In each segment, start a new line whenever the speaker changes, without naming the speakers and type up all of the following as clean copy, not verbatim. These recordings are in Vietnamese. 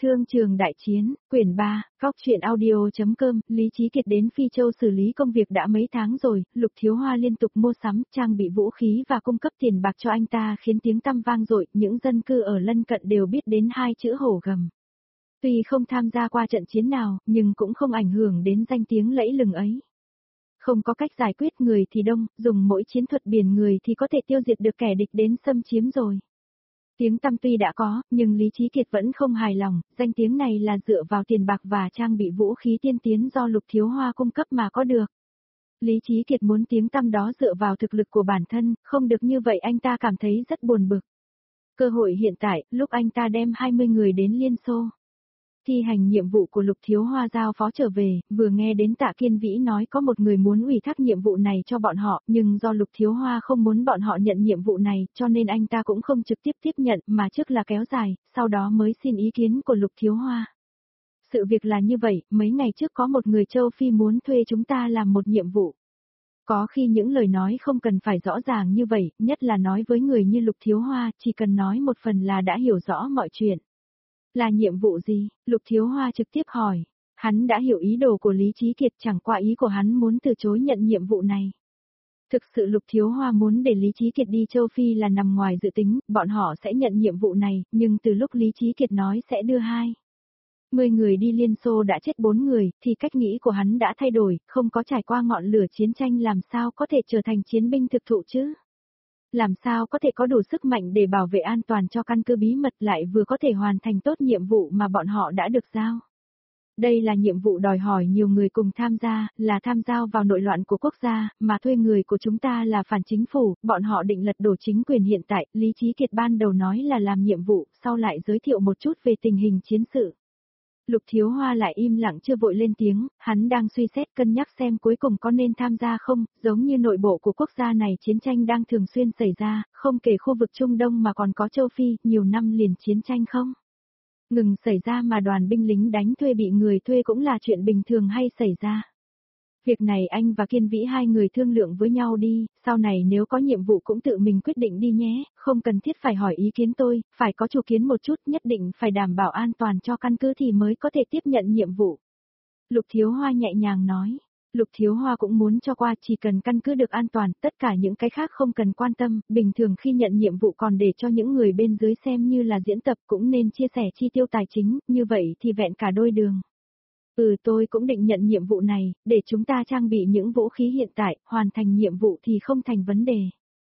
Thương trường đại chiến, quyển 3, góc truyện audio.com, Lý Chí Kiệt đến Phi Châu xử lý công việc đã mấy tháng rồi, Lục Thiếu Hoa liên tục mua sắm, trang bị vũ khí và cung cấp tiền bạc cho anh ta khiến tiếng tăm vang dội, những dân cư ở lân cận đều biết đến hai chữ hổ gầm. Tuy không tham gia qua trận chiến nào, nhưng cũng không ảnh hưởng đến danh tiếng lẫy lừng ấy. Không có cách giải quyết, người thì đông, dùng mỗi chiến thuật biển người thì có thể tiêu diệt được kẻ địch đến xâm chiếm rồi. Tiếng tăm tuy đã có, nhưng Lý Chí Kiệt vẫn không hài lòng, danh tiếng này là dựa vào tiền bạc và trang bị vũ khí tiên tiến do Lục Thiếu Hoa cung cấp mà có được. Lý Chí Kiệt muốn tiếng tăm đó dựa vào thực lực của bản thân, không được như vậy anh ta cảm thấy rất buồn bực. Cơ hội hiện tại, lúc anh ta đem 20 người đến Liên Xô. Thi hành nhiệm vụ của Lục Thiếu Hoa giao phó trở về, vừa nghe đến Tạ Kiên Vĩ nói có một người muốn ủy thác nhiệm vụ này cho bọn họ, nhưng do Lục Thiếu Hoa không muốn bọn họ nhận nhiệm vụ này, cho nên anh ta cũng không trực tiếp tiếp nhận, mà trước là kéo dài, sau đó mới xin ý kiến của Lục Thiếu Hoa. Sự việc là như vậy, mấy ngày trước có một người châu Phi muốn thuê chúng ta làm một nhiệm vụ. Có khi những lời nói không cần phải rõ ràng như vậy, nhất là nói với người như Lục Thiếu Hoa, chỉ cần nói một phần là đã hiểu rõ mọi chuyện. Là nhiệm vụ gì? Lục Thiếu Hoa trực tiếp hỏi. Hắn đã hiểu ý đồ của Lý Chí Kiệt, chẳng qua ý của hắn muốn từ chối nhận nhiệm vụ này. Thực sự Lục Thiếu Hoa muốn để Lý Chí Kiệt đi châu Phi là nằm ngoài dự tính, bọn họ sẽ nhận nhiệm vụ này, nhưng từ lúc Lý Chí Kiệt nói sẽ đưa 10 người đi Liên Xô đã chết 4 người, thì cách nghĩ của hắn đã thay đổi, không có trải qua ngọn lửa chiến tranh làm sao có thể trở thành chiến binh thực thụ chứ? Làm sao có thể có đủ sức mạnh để bảo vệ an toàn cho căn cứ bí mật lại vừa có thể hoàn thành tốt nhiệm vụ mà bọn họ đã được giao. Đây là nhiệm vụ đòi hỏi nhiều người cùng tham gia, là tham gia vào nội loạn của quốc gia, mà thuê người của chúng ta là phản chính phủ, bọn họ định lật đổ chính quyền hiện tại, Lý Chí Kiệt ban đầu nói là làm nhiệm vụ, sau lại giới thiệu một chút về tình hình chiến sự. Lục Thiếu Hoa lại im lặng chưa vội lên tiếng, hắn đang suy xét cân nhắc xem cuối cùng có nên tham gia không, giống như nội bộ của quốc gia này chiến tranh đang thường xuyên xảy ra, không kể khu vực Trung Đông mà còn có châu Phi, nhiều năm liền chiến tranh không? Ngừng xảy ra mà đoàn binh lính đánh thuê bị người thuê cũng là chuyện bình thường hay xảy ra. Việc này anh và Kiên Vĩ hai người thương lượng với nhau đi, sau này nếu có nhiệm vụ cũng tự mình quyết định đi nhé, không cần thiết phải hỏi ý kiến tôi, phải có chủ kiến một chút, nhất định phải đảm bảo an toàn cho căn cứ thì mới có thể tiếp nhận nhiệm vụ. Lục Thiếu Hoa nhẹ nhàng nói, Lục Thiếu Hoa cũng muốn cho qua, chỉ cần căn cứ được an toàn, tất cả những cái khác không cần quan tâm, bình thường khi nhận nhiệm vụ còn để cho những người bên dưới xem như là diễn tập cũng nên chia sẻ chi tiêu tài chính, như vậy thì vẹn cả đôi đường. Tôi cũng định nhận nhiệm vụ này, để chúng ta trang bị những vũ khí hiện tại, hoàn thành nhiệm vụ thì không thành vấn đề.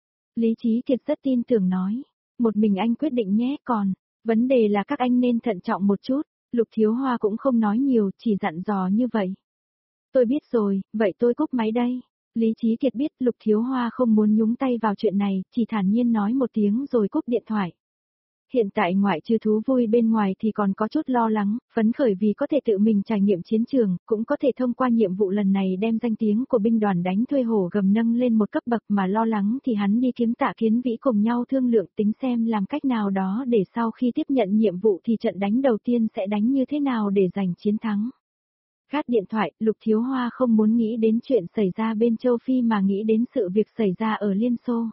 Lý Chí Kiệt rất tin tưởng nói, một mình anh quyết định nhé, còn, vấn đề là các anh nên thận trọng một chút, Lục Thiếu Hoa cũng không nói nhiều, chỉ dặn dò như vậy. Tôi biết rồi, vậy tôi cúp máy đây. Lý Chí Kiệt biết Lục Thiếu Hoa không muốn nhúng tay vào chuyện này, chỉ thản nhiên nói một tiếng rồi cúp điện thoại. Hiện tại ngoại trừ thú vui bên ngoài thì còn có chút lo lắng, phấn khởi vì có thể tự mình trải nghiệm chiến trường, cũng có thể thông qua nhiệm vụ lần này đem danh tiếng của binh đoàn đánh thuê hổ gầm nâng lên một cấp bậc, mà lo lắng thì hắn đi kiếm Tạ Kiến Vĩ cùng nhau thương lượng tính xem làm cách nào đó để sau khi tiếp nhận nhiệm vụ thì trận đánh đầu tiên sẽ đánh như thế nào để giành chiến thắng. Gác điện thoại, Lục Thiếu Hoa không muốn nghĩ đến chuyện xảy ra bên châu Phi mà nghĩ đến sự việc xảy ra ở Liên Xô.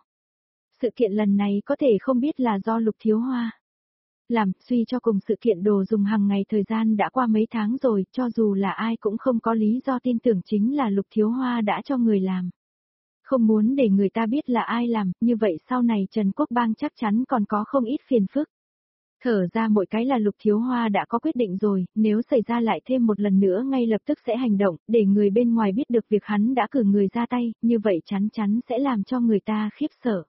Sự kiện lần này có thể không biết là do Lục Thiếu Hoa làm, suy cho cùng sự kiện đồ dùng hàng ngày thời gian đã qua mấy tháng rồi, cho dù là ai cũng không có lý do tin tưởng chính là Lục Thiếu Hoa đã cho người làm. Không muốn để người ta biết là ai làm, như vậy sau này Trần Quốc Bang chắc chắn còn có không ít phiền phức. Thở ra mỗi cái là Lục Thiếu Hoa đã có quyết định rồi, nếu xảy ra lại thêm một lần nữa ngay lập tức sẽ hành động, để người bên ngoài biết được việc hắn đã cử người ra tay, như vậy chắn chắn sẽ làm cho người ta khiếp sợ.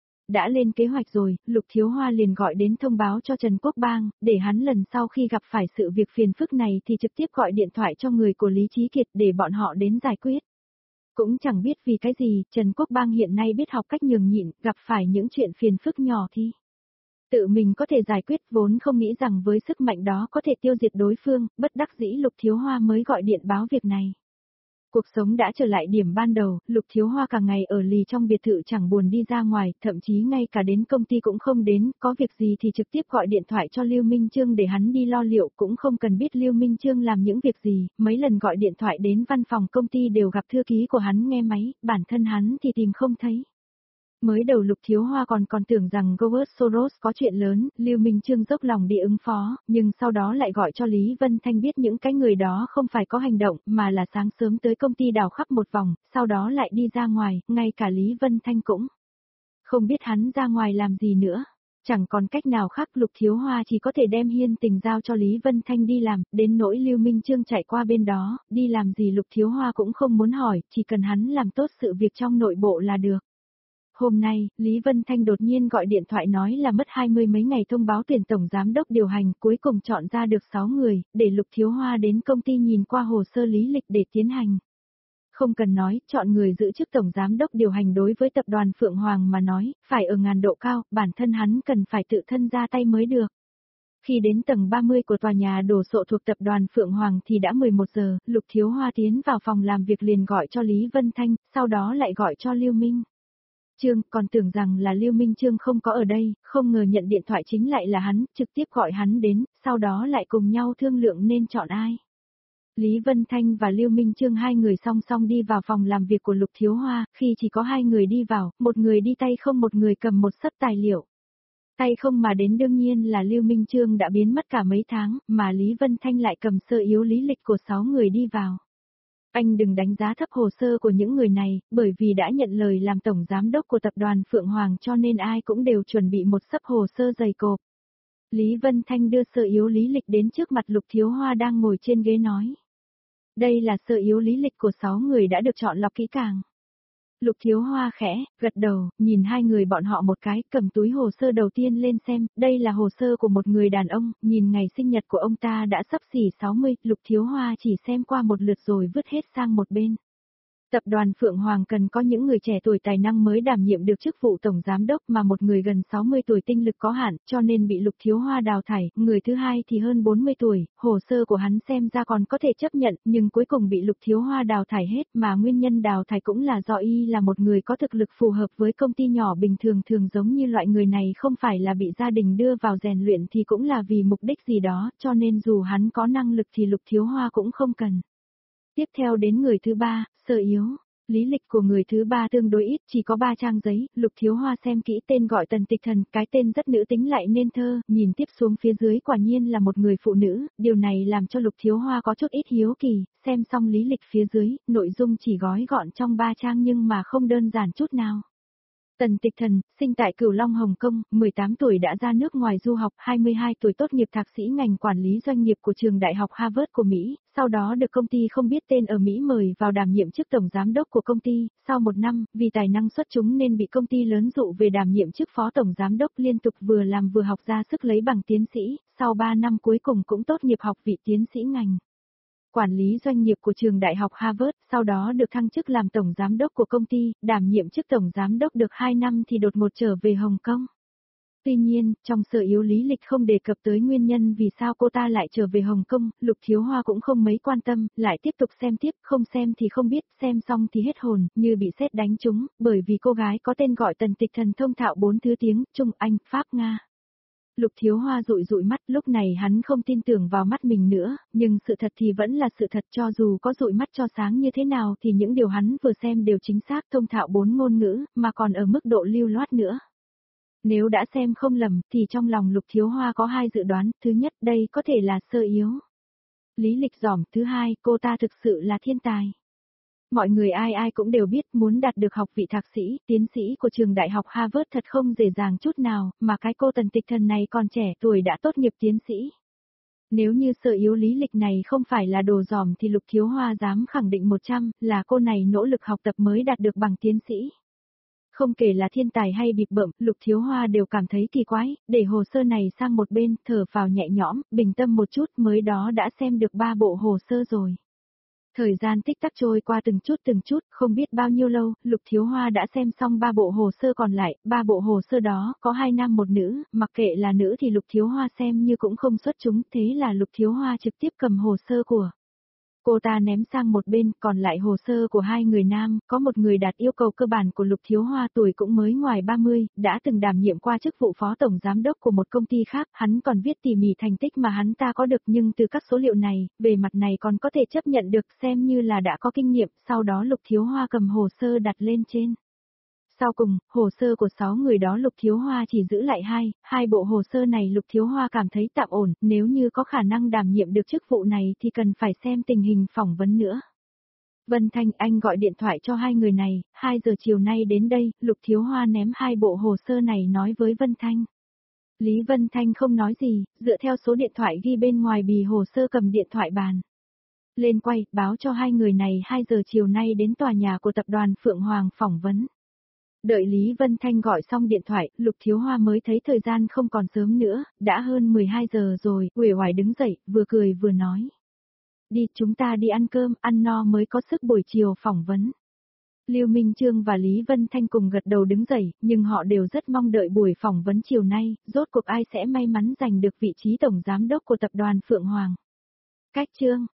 Đã lên kế hoạch rồi, Lục Thiếu Hoa liền gọi đến thông báo cho Trần Quốc Bang, để hắn lần sau khi gặp phải sự việc phiền phức này thì trực tiếp gọi điện thoại cho người của Lý Chí Kiệt để bọn họ đến giải quyết. Cũng chẳng biết vì cái gì, Trần Quốc Bang hiện nay biết học cách nhường nhịn, gặp phải những chuyện phiền phức nhỏ thì tự mình có thể giải quyết, vốn không nghĩ rằng với sức mạnh đó có thể tiêu diệt đối phương, bất đắc dĩ Lục Thiếu Hoa mới gọi điện báo việc này. Cuộc sống đã trở lại điểm ban đầu, Lục Thiếu Hoa cả ngày ở lì trong biệt thự chẳng buồn đi ra ngoài, thậm chí ngay cả đến công ty cũng không đến, có việc gì thì trực tiếp gọi điện thoại cho Lưu Minh Chương để hắn đi lo liệu, cũng không cần biết Lưu Minh Chương làm những việc gì, mấy lần gọi điện thoại đến văn phòng công ty đều gặp thư ký của hắn nghe máy, bản thân hắn thì tìm không thấy. Mới đầu Lục Thiếu Hoa còn tưởng rằng Howard Soros có chuyện lớn, Lưu Minh Chương dốc lòng đi ứng phó, nhưng sau đó lại gọi cho Lý Vân Thanh biết những cái người đó không phải có hành động, mà là sáng sớm tới công ty đào khắp một vòng, sau đó lại đi ra ngoài, ngay cả Lý Vân Thanh cũng không biết hắn ra ngoài làm gì nữa. Chẳng còn cách nào khác, Lục Thiếu Hoa chỉ có thể đem Hiên Tình giao cho Lý Vân Thanh đi làm, đến nỗi Lưu Minh Chương chạy qua bên đó, đi làm gì Lục Thiếu Hoa cũng không muốn hỏi, chỉ cần hắn làm tốt sự việc trong nội bộ là được. Hôm nay, Lý Vân Thanh đột nhiên gọi điện thoại nói là mất 20 mấy ngày thông báo tuyển tổng giám đốc điều hành, cuối cùng chọn ra được 6 người, để Lục Thiếu Hoa đến công ty nhìn qua hồ sơ lý lịch để tiến hành. Không cần nói, chọn người giữ chức tổng giám đốc điều hành đối với tập đoàn Phượng Hoàng mà nói, phải ở ngàn độ cao, bản thân hắn cần phải tự thân ra tay mới được. Khi đến tầng 30 của tòa nhà đồ sộ thuộc tập đoàn Phượng Hoàng thì đã 11 giờ, Lục Thiếu Hoa tiến vào phòng làm việc liền gọi cho Lý Vân Thanh, sau đó lại gọi cho Lưu Minh Chương, còn tưởng rằng là Lưu Minh Chương không có ở đây, không ngờ nhận điện thoại chính lại là hắn, trực tiếp gọi hắn đến, sau đó lại cùng nhau thương lượng nên chọn ai. Lý Vân Thanh và Lưu Minh Chương hai người song song đi vào phòng làm việc của Lục Thiếu Hoa, khi chỉ có hai người đi vào, một người đi tay không, một người cầm một sấp tài liệu. Tay không mà đến đương nhiên là Lưu Minh Chương đã biến mất cả mấy tháng, mà Lý Vân Thanh lại cầm sơ yếu lý lịch của 6 người đi vào. Anh đừng đánh giá thấp hồ sơ của những người này, bởi vì đã nhận lời làm tổng giám đốc của tập đoàn Phượng Hoàng cho nên ai cũng đều chuẩn bị một sấp hồ sơ dày cộp. Lý Vân Thanh đưa sơ yếu lý lịch đến trước mặt Lục Thiếu Hoa đang ngồi trên ghế nói. Đây là sơ yếu lý lịch của 6 người đã được chọn lọc kỹ càng. Lục Thiếu Hoa khẽ, gật đầu, nhìn hai người bọn họ một cái, cầm túi hồ sơ đầu tiên lên xem, đây là hồ sơ của một người đàn ông, nhìn ngày sinh nhật của ông ta đã sắp xỉ 60, Lục Thiếu Hoa chỉ xem qua một lượt rồi vứt hết sang một bên. Tập đoàn Phượng Hoàng cần có những người trẻ tuổi tài năng mới đảm nhiệm được chức vụ tổng giám đốc mà một người gần 60 tuổi tinh lực có hạn, cho nên bị Lục Thiếu Hoa đào thải, người thứ hai thì hơn 40 tuổi, hồ sơ của hắn xem ra còn có thể chấp nhận, nhưng cuối cùng bị Lục Thiếu Hoa đào thải hết, mà nguyên nhân đào thải cũng là do y là một người có thực lực phù hợp với công ty nhỏ bình thường, thường giống như loại người này không phải là bị gia đình đưa vào rèn luyện thì cũng là vì mục đích gì đó, cho nên dù hắn có năng lực thì Lục Thiếu Hoa cũng không cần. Tiếp theo đến người thứ ba, sơ yếu. Lý lịch của người thứ ba tương đối ít, chỉ có 3 trang giấy, Lục Thiếu Hoa xem kỹ tên gọi Tần Tịch Thần, cái tên rất nữ tính lại nên thơ, nhìn tiếp xuống phía dưới quả nhiên là một người phụ nữ, điều này làm cho Lục Thiếu Hoa có chút ít hiếu kỳ, xem xong lý lịch phía dưới, nội dung chỉ gói gọn trong 3 trang nhưng mà không đơn giản chút nào. Tần Tịch Thần, sinh tại Cửu Long Hồng Kông, 18 tuổi đã ra nước ngoài du học, 22 tuổi tốt nghiệp thạc sĩ ngành quản lý doanh nghiệp của trường đại học Harvard của Mỹ, sau đó được công ty không biết tên ở Mỹ mời vào đảm nhiệm chức tổng giám đốc của công ty, sau 1 năm, vì tài năng xuất chúng nên bị công ty lớn dụ về đảm nhiệm chức phó tổng giám đốc, liên tục vừa làm vừa học ra sức lấy bằng tiến sĩ, sau 3 năm cuối cùng cũng tốt nghiệp học vị tiến sĩ ngành quản lý doanh nghiệp của trường đại học Harvard, sau đó được thăng chức làm tổng giám đốc của công ty, đảm nhiệm chức tổng giám đốc được 2 năm thì đột ngột trở về Hồng Kông. Tuy nhiên, trong sơ yếu lý lịch không đề cập tới nguyên nhân vì sao cô ta lại trở về Hồng Kông, Lục Thiếu Hoa cũng không mấy quan tâm, lại tiếp tục xem tiếp, không xem thì không biết, xem xong thì hết hồn, như bị sét đánh trúng, bởi vì cô gái có tên gọi Tần Tịch Thần thông thạo 4 thứ tiếng, Trung, Anh, Pháp, Nga. Lục Thiếu Hoa dụi dụi mắt, lúc này hắn không tin tưởng vào mắt mình nữa, nhưng sự thật thì vẫn là sự thật, cho dù có dụi mắt cho sáng như thế nào thì những điều hắn vừa xem đều chính xác, thông thạo 4 ngôn ngữ, mà còn ở mức độ lưu loát nữa. Nếu đã xem không lầm thì trong lòng Lục Thiếu Hoa có 2 dự đoán, thứ nhất đây có thể là sơ yếu lý lịch dỏm, thứ hai cô ta thực sự là thiên tài. Mọi người ai ai cũng đều biết muốn đạt được học vị thạc sĩ, tiến sĩ của trường đại học Harvard thật không dễ dàng chút nào, mà cái cô Tần Tịch Thần này còn trẻ tuổi đã tốt nghiệp tiến sĩ. Nếu như sơ yếu lý lịch này không phải là đồ dỏm thì Lục Thiếu Hoa dám khẳng định 100 là cô này nỗ lực học tập mới đạt được bằng tiến sĩ. Không kể là thiên tài hay bịp bợm, Lục Thiếu Hoa đều cảm thấy kỳ quái, để hồ sơ này sang một bên, thở phào nhẹ nhõm, bình tâm một chút, mới đó đã xem được 3 bộ hồ sơ rồi. Thời gian tích tắc trôi qua từng chút, không biết bao nhiêu lâu, Lục Thiếu Hoa đã xem xong 3 bộ hồ sơ còn lại, 3 bộ hồ sơ đó có 2 nam một nữ, mặc kệ là nữ thì Lục Thiếu Hoa xem như cũng không xuất chúng, thế là Lục Thiếu Hoa trực tiếp cầm hồ sơ của cô ta ném sang một bên, còn lại hồ sơ của 2 người nam, có một người đạt yêu cầu cơ bản của Lục Thiếu Hoa, tuổi cũng mới ngoài 30, đã từng đảm nhiệm qua chức vụ phó tổng giám đốc của một công ty khác, hắn còn viết tỉ mỉ thành tích mà hắn ta có được, nhưng từ các số liệu này, về mặt này còn có thể chấp nhận được, xem như là đã có kinh nghiệm, sau đó Lục Thiếu Hoa cầm hồ sơ đặt lên trên Sau cùng, hồ sơ của 6 người đó Lục Thiếu Hoa chỉ giữ lại hai bộ hồ sơ này Lục Thiếu Hoa cảm thấy tạm ổn, nếu như có khả năng đảm nhiệm được chức vụ này thì cần phải xem tình hình phỏng vấn nữa. Vân Thanh, anh gọi điện thoại cho hai người này, 2 giờ chiều nay đến đây, Lục Thiếu Hoa ném 2 bộ hồ sơ này nói với Vân Thanh. Lý Vân Thanh không nói gì, dựa theo số điện thoại ghi bên ngoài bì hồ sơ cầm điện thoại bàn. Lên quay, báo cho 2 người này 2 giờ chiều nay đến tòa nhà của tập đoàn Phượng Hoàng phỏng vấn. Đợi Lý Vân Thanh gọi xong điện thoại, Lục Thiếu Hoa mới thấy thời gian không còn sớm nữa, đã hơn 12 giờ rồi, uể oải đứng dậy, vừa cười vừa nói. Đi, chúng ta đi ăn cơm, ăn no mới có sức buổi chiều phỏng vấn. Lưu Minh Chương và Lý Vân Thanh cùng gật đầu đứng dậy, nhưng họ đều rất mong đợi buổi phỏng vấn chiều nay, rốt cuộc ai sẽ may mắn giành được vị trí tổng giám đốc của tập đoàn Phượng Hoàng. Cách chương